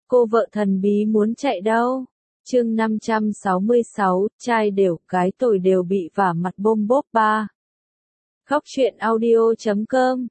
Cô vợ thần bí muốn chạy đâu? Chương 566, trai đều, gái tồi đều bị vả mặt bôm bốp ba. Khóc chuyện audio.com.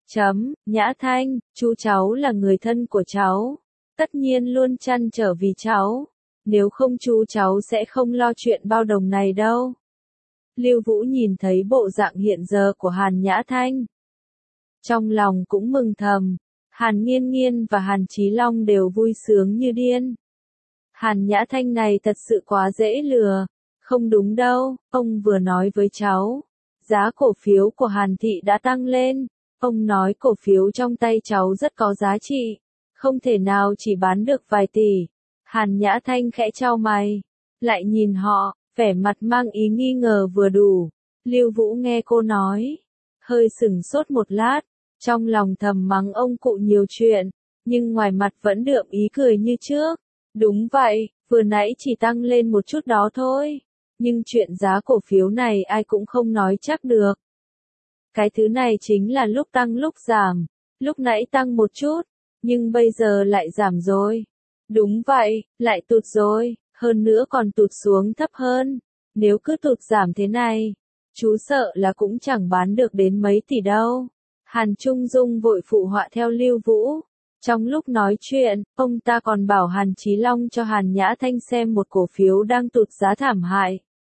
Nhã Thanh, chú cháu là người thân của cháu. Tất nhiên luôn trăn trở vì cháu. Nếu không chú cháu sẽ không lo chuyện bao đồng này đâu. Lưu Vũ nhìn thấy bộ dạng hiện giờ của Hàn Nhã Thanh. Trong lòng cũng mừng thầm. Hàn Nghiên Nghiên và Hàn Chí Long đều vui sướng như điên. Hàn Nhã Thanh này thật sự quá dễ lừa. Không đúng đâu, ông vừa nói với cháu. Giá cổ phiếu của Hàn Thị đã tăng lên. Ông nói cổ phiếu trong tay cháu rất có giá trị. Không thể nào chỉ bán được vài tỷ. Hàn Nhã Thanh khẽ chau mày. Lại nhìn họ, vẻ mặt mang ý nghi ngờ vừa đủ. Lưu Vũ nghe cô nói. Hơi sửng sốt một lát. Trong lòng thầm mắng ông cụ nhiều chuyện. Nhưng ngoài mặt vẫn đượm ý cười như trước. Đúng vậy, vừa nãy chỉ tăng lên một chút đó thôi. Nhưng chuyện giá cổ phiếu này ai cũng không nói chắc được. Cái thứ này chính là lúc tăng lúc giảm. Lúc nãy tăng một chút, nhưng bây giờ lại giảm rồi. Đúng vậy, lại tụt rồi, hơn nữa còn tụt xuống thấp hơn. Nếu cứ tụt giảm thế này, chú sợ là cũng chẳng bán được đến mấy tỷ đâu. Hàn Trung Dung vội phụ họa theo Lưu Vũ. Trong lúc nói chuyện, ông ta còn bảo Hàn Chí Long cho Hàn Nhã Thanh xem một cổ phiếu đang tụt giá thảm hại.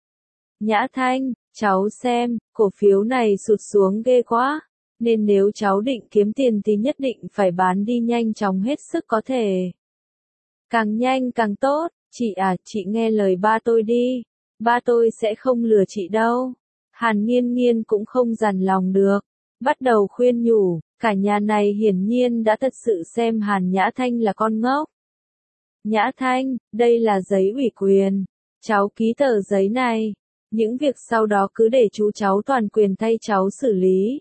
Nhã Thanh, cháu xem, cổ phiếu này sụt xuống ghê quá, nên nếu cháu định kiếm tiền thì nhất định phải bán đi nhanh chóng hết sức có thể. Càng nhanh càng tốt, chị à, chị nghe lời ba tôi đi, ba tôi sẽ không lừa chị đâu. Hàn Nghiên Nghiên cũng không dằn lòng được, bắt đầu khuyên nhủ, cả nhà này hiển nhiên đã thật sự xem Hàn Nhã Thanh là con ngốc. Nhã Thanh, đây là giấy ủy quyền, cháu ký tờ giấy này. Những việc sau đó cứ để chú cháu toàn quyền thay cháu xử lý.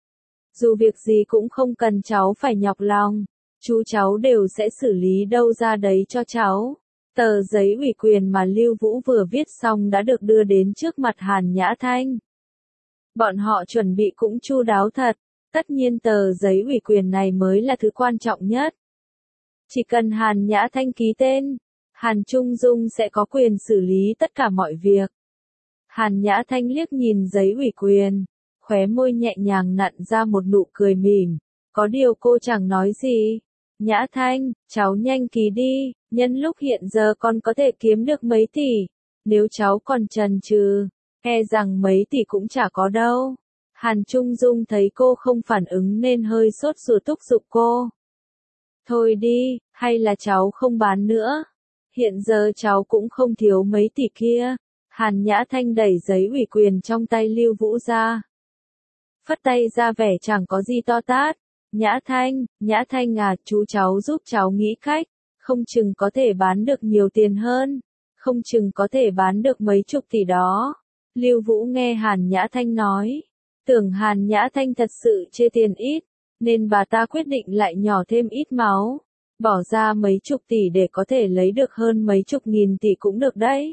Dù việc gì cũng không cần cháu phải nhọc lòng, chú cháu đều sẽ xử lý đâu ra đấy cho cháu. Tờ giấy ủy quyền mà Lưu Vũ vừa viết xong đã được đưa đến trước mặt Hàn Nhã Thanh. Bọn họ chuẩn bị cũng chu đáo thật, tất nhiên tờ giấy ủy quyền này mới là thứ quan trọng nhất. Chỉ cần Hàn Nhã Thanh ký tên, Hàn Trung Dung sẽ có quyền xử lý tất cả mọi việc. Hàn Nhã Thanh liếc nhìn giấy ủy quyền, khóe môi nhẹ nhàng nặn ra một nụ cười mỉm, có điều cô chẳng nói gì. Nhã Thanh, cháu nhanh ký đi, nhân lúc hiện giờ con có thể kiếm được mấy tỷ, nếu cháu còn chần chừ, e rằng mấy tỷ cũng chả có đâu. Hàn Trung Dung thấy cô không phản ứng nên hơi sốt ruột thúc giục cô. Thôi đi, hay là cháu không bán nữa, hiện giờ cháu cũng không thiếu mấy tỷ kia. Hàn Nhã Thanh đẩy giấy ủy quyền trong tay Lưu Vũ ra. Phất tay ra vẻ chẳng có gì to tát. Nhã Thanh à, chú cháu giúp cháu nghĩ cách, không chừng có thể bán được nhiều tiền hơn, không chừng có thể bán được mấy chục tỷ đó. Lưu Vũ nghe Hàn Nhã Thanh nói, tưởng Hàn Nhã Thanh thật sự chê tiền ít, nên bà ta quyết định lại nhỏ thêm ít máu, bỏ ra mấy chục tỷ để có thể lấy được hơn mấy chục nghìn tỷ cũng được đấy.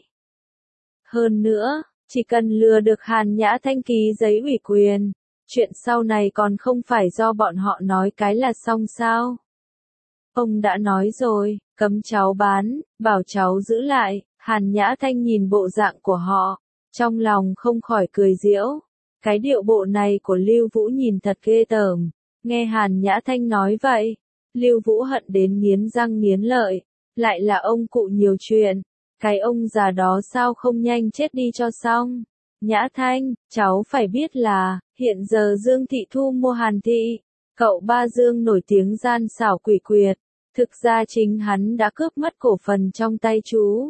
Hơn nữa, chỉ cần lừa được Hàn Nhã Thanh ký giấy ủy quyền, chuyện sau này còn không phải do bọn họ nói cái là xong sao. Ông đã nói rồi, cấm cháu bán, bảo cháu giữ lại. Hàn Nhã Thanh nhìn bộ dạng của họ, trong lòng không khỏi cười giễu. Cái điệu bộ này của Lưu Vũ nhìn thật ghê tởm. Nghe Hàn Nhã Thanh nói vậy, Lưu Vũ hận đến nghiến răng nghiến lợi, lại là ông cụ nhiều chuyện. Cái ông già đó sao không nhanh chết đi cho xong. Nhã Thanh, cháu phải biết là, hiện giờ Dương Thị thu mua Hàn Thị. Cậu ba Dương nổi tiếng gian xảo quỷ quyệt. Thực ra chính hắn đã cướp mất cổ phần trong tay chú.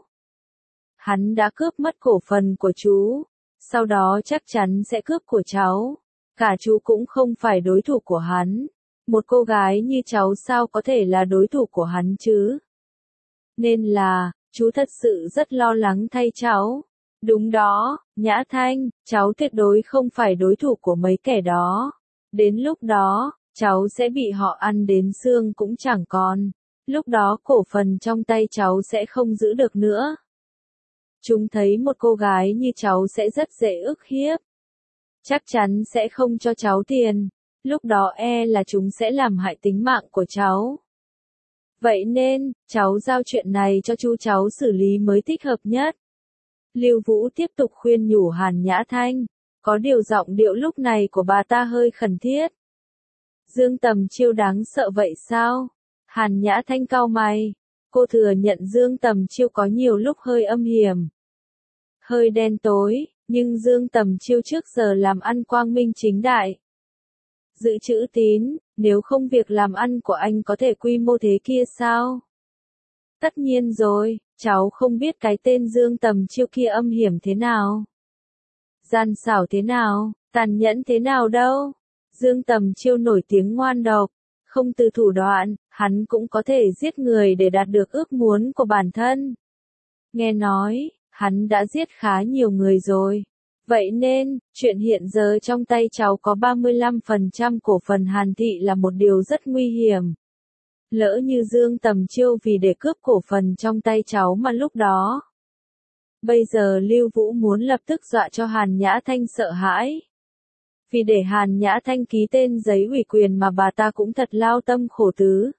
Hắn đã cướp mất cổ phần của chú. Sau đó chắc chắn sẽ cướp của cháu. Cả chú cũng không phải đối thủ của hắn. Một cô gái như cháu sao có thể là đối thủ của hắn chứ? Nên là, chú thật sự rất lo lắng thay cháu. Đúng đó, Nhã Thanh, cháu tuyệt đối không phải đối thủ của mấy kẻ đó. Đến lúc đó, cháu sẽ bị họ ăn đến xương cũng chẳng còn. Lúc đó cổ phần trong tay cháu sẽ không giữ được nữa. Chúng thấy một cô gái như cháu sẽ rất dễ ức hiếp. Chắc chắn sẽ không cho cháu tiền. Lúc đó e là chúng sẽ làm hại tính mạng của cháu. Vậy nên, cháu giao chuyện này cho chú cháu xử lý mới thích hợp nhất. Lưu Vũ tiếp tục khuyên nhủ Hàn Nhã Thanh, có điều giọng điệu lúc này của bà ta hơi khẩn thiết. Dương Tầm Chiêu đáng sợ vậy sao? Hàn Nhã Thanh cau mày, cô thừa nhận Dương Tầm Chiêu có nhiều lúc hơi âm hiểm, hơi đen tối, nhưng Dương Tầm Chiêu trước giờ làm ăn quang minh chính đại. Giữ chữ tín, nếu không việc làm ăn của anh có thể quy mô thế kia sao? Tất nhiên rồi, cháu không biết cái tên Dương Tầm Chiêu kia âm hiểm thế nào, gian xảo thế nào, tàn nhẫn thế nào đâu. Dương Tầm Chiêu nổi tiếng ngoan độc, không từ thủ đoạn, hắn cũng có thể giết người để đạt được ước muốn của bản thân. Nghe nói, hắn đã giết khá nhiều người rồi. Vậy nên, chuyện hiện giờ trong tay cháu có 35% cổ phần Hàn Thị là một điều rất nguy hiểm. Lỡ như Dương Tầm Chiêu vì để cướp cổ phần trong tay cháu mà lúc đó. Bây giờ Lưu Vũ muốn lập tức dọa cho Hàn Nhã Thanh sợ hãi. Vì để Hàn Nhã Thanh ký tên giấy ủy quyền mà bà ta cũng thật lao tâm khổ tứ.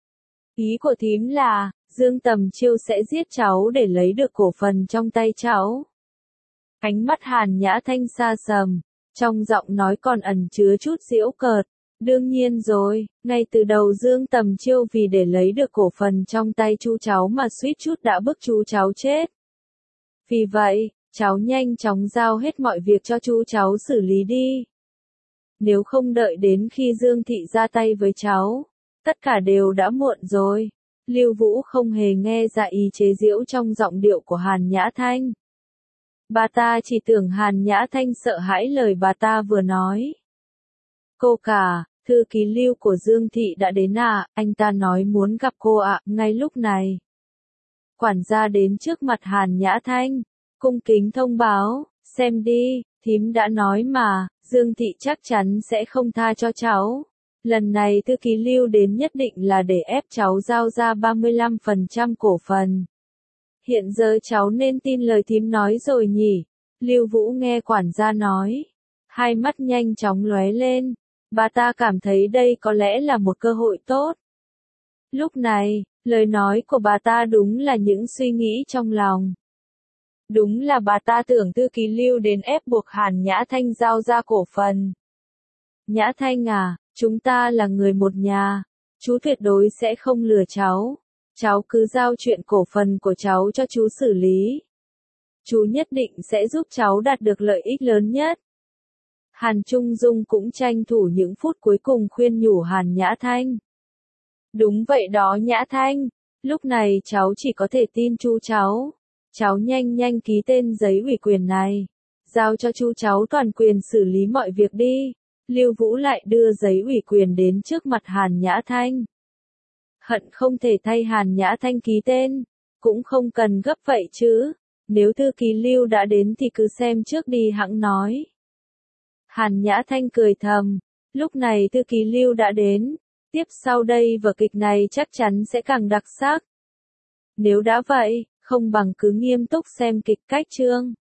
Ý của thím là, Dương Tầm Chiêu sẽ giết cháu để lấy được cổ phần trong tay cháu. Ánh mắt Hàn Nhã Thanh xa sầm, trong giọng nói còn ẩn chứa chút giễu cợt. Đương nhiên rồi, ngay từ đầu Dương Tầm Chiêu vì để lấy được cổ phần trong tay chú cháu mà suýt chút đã bức chú cháu chết. Vì vậy, cháu nhanh chóng giao hết mọi việc cho chú cháu xử lý đi. Nếu không đợi đến khi Dương Thị ra tay với cháu, tất cả đều đã muộn rồi. Lưu Vũ không hề nghe ra ý chế giễu trong giọng điệu của Hàn Nhã Thanh. Bà ta chỉ tưởng Hàn Nhã Thanh sợ hãi lời bà ta vừa nói. Cô cả, thư ký Lưu của Dương Thị đã đến à, anh ta nói muốn gặp cô ạ, ngay lúc này. Quản gia đến trước mặt Hàn Nhã Thanh, cung kính thông báo, xem đi, thím đã nói mà, Dương Thị chắc chắn sẽ không tha cho cháu. Lần này thư ký Lưu đến nhất định là để ép cháu giao ra 35% cổ phần. Hiện giờ cháu nên tin lời thím nói rồi nhỉ? Lưu Vũ nghe quản gia nói. Hai mắt nhanh chóng lóe lên. Bà ta cảm thấy đây có lẽ là một cơ hội tốt. Lúc này, lời nói của bà ta đúng là những suy nghĩ trong lòng. Đúng là bà ta tưởng thư ký Lưu đến ép buộc Hàn Nhã Thanh giao ra cổ phần. Nhã Thanh à, chúng ta là người một nhà. Chú tuyệt đối sẽ không lừa cháu. Cháu cứ giao chuyện cổ phần của cháu cho chú xử lý. Chú nhất định sẽ giúp cháu đạt được lợi ích lớn nhất. Hàn Trung Dung cũng tranh thủ những phút cuối cùng khuyên nhủ Hàn Nhã Thanh. Đúng vậy đó Nhã Thanh, lúc này cháu chỉ có thể tin chú cháu. Cháu nhanh nhanh ký tên giấy ủy quyền này, giao cho chú cháu toàn quyền xử lý mọi việc đi. Lưu Vũ lại đưa giấy ủy quyền đến trước mặt Hàn Nhã Thanh. Hận không thể thay Hàn Nhã Thanh ký tên, cũng không cần gấp vậy chứ. Nếu thư ký Lưu đã đến thì cứ xem trước đi hẵng nói. Hàn Nhã Thanh cười thầm, lúc này thư ký Lưu đã đến, tiếp sau đây vở kịch này chắc chắn sẽ càng đặc sắc. Nếu đã vậy, không bằng cứ nghiêm túc xem kịch cách chương.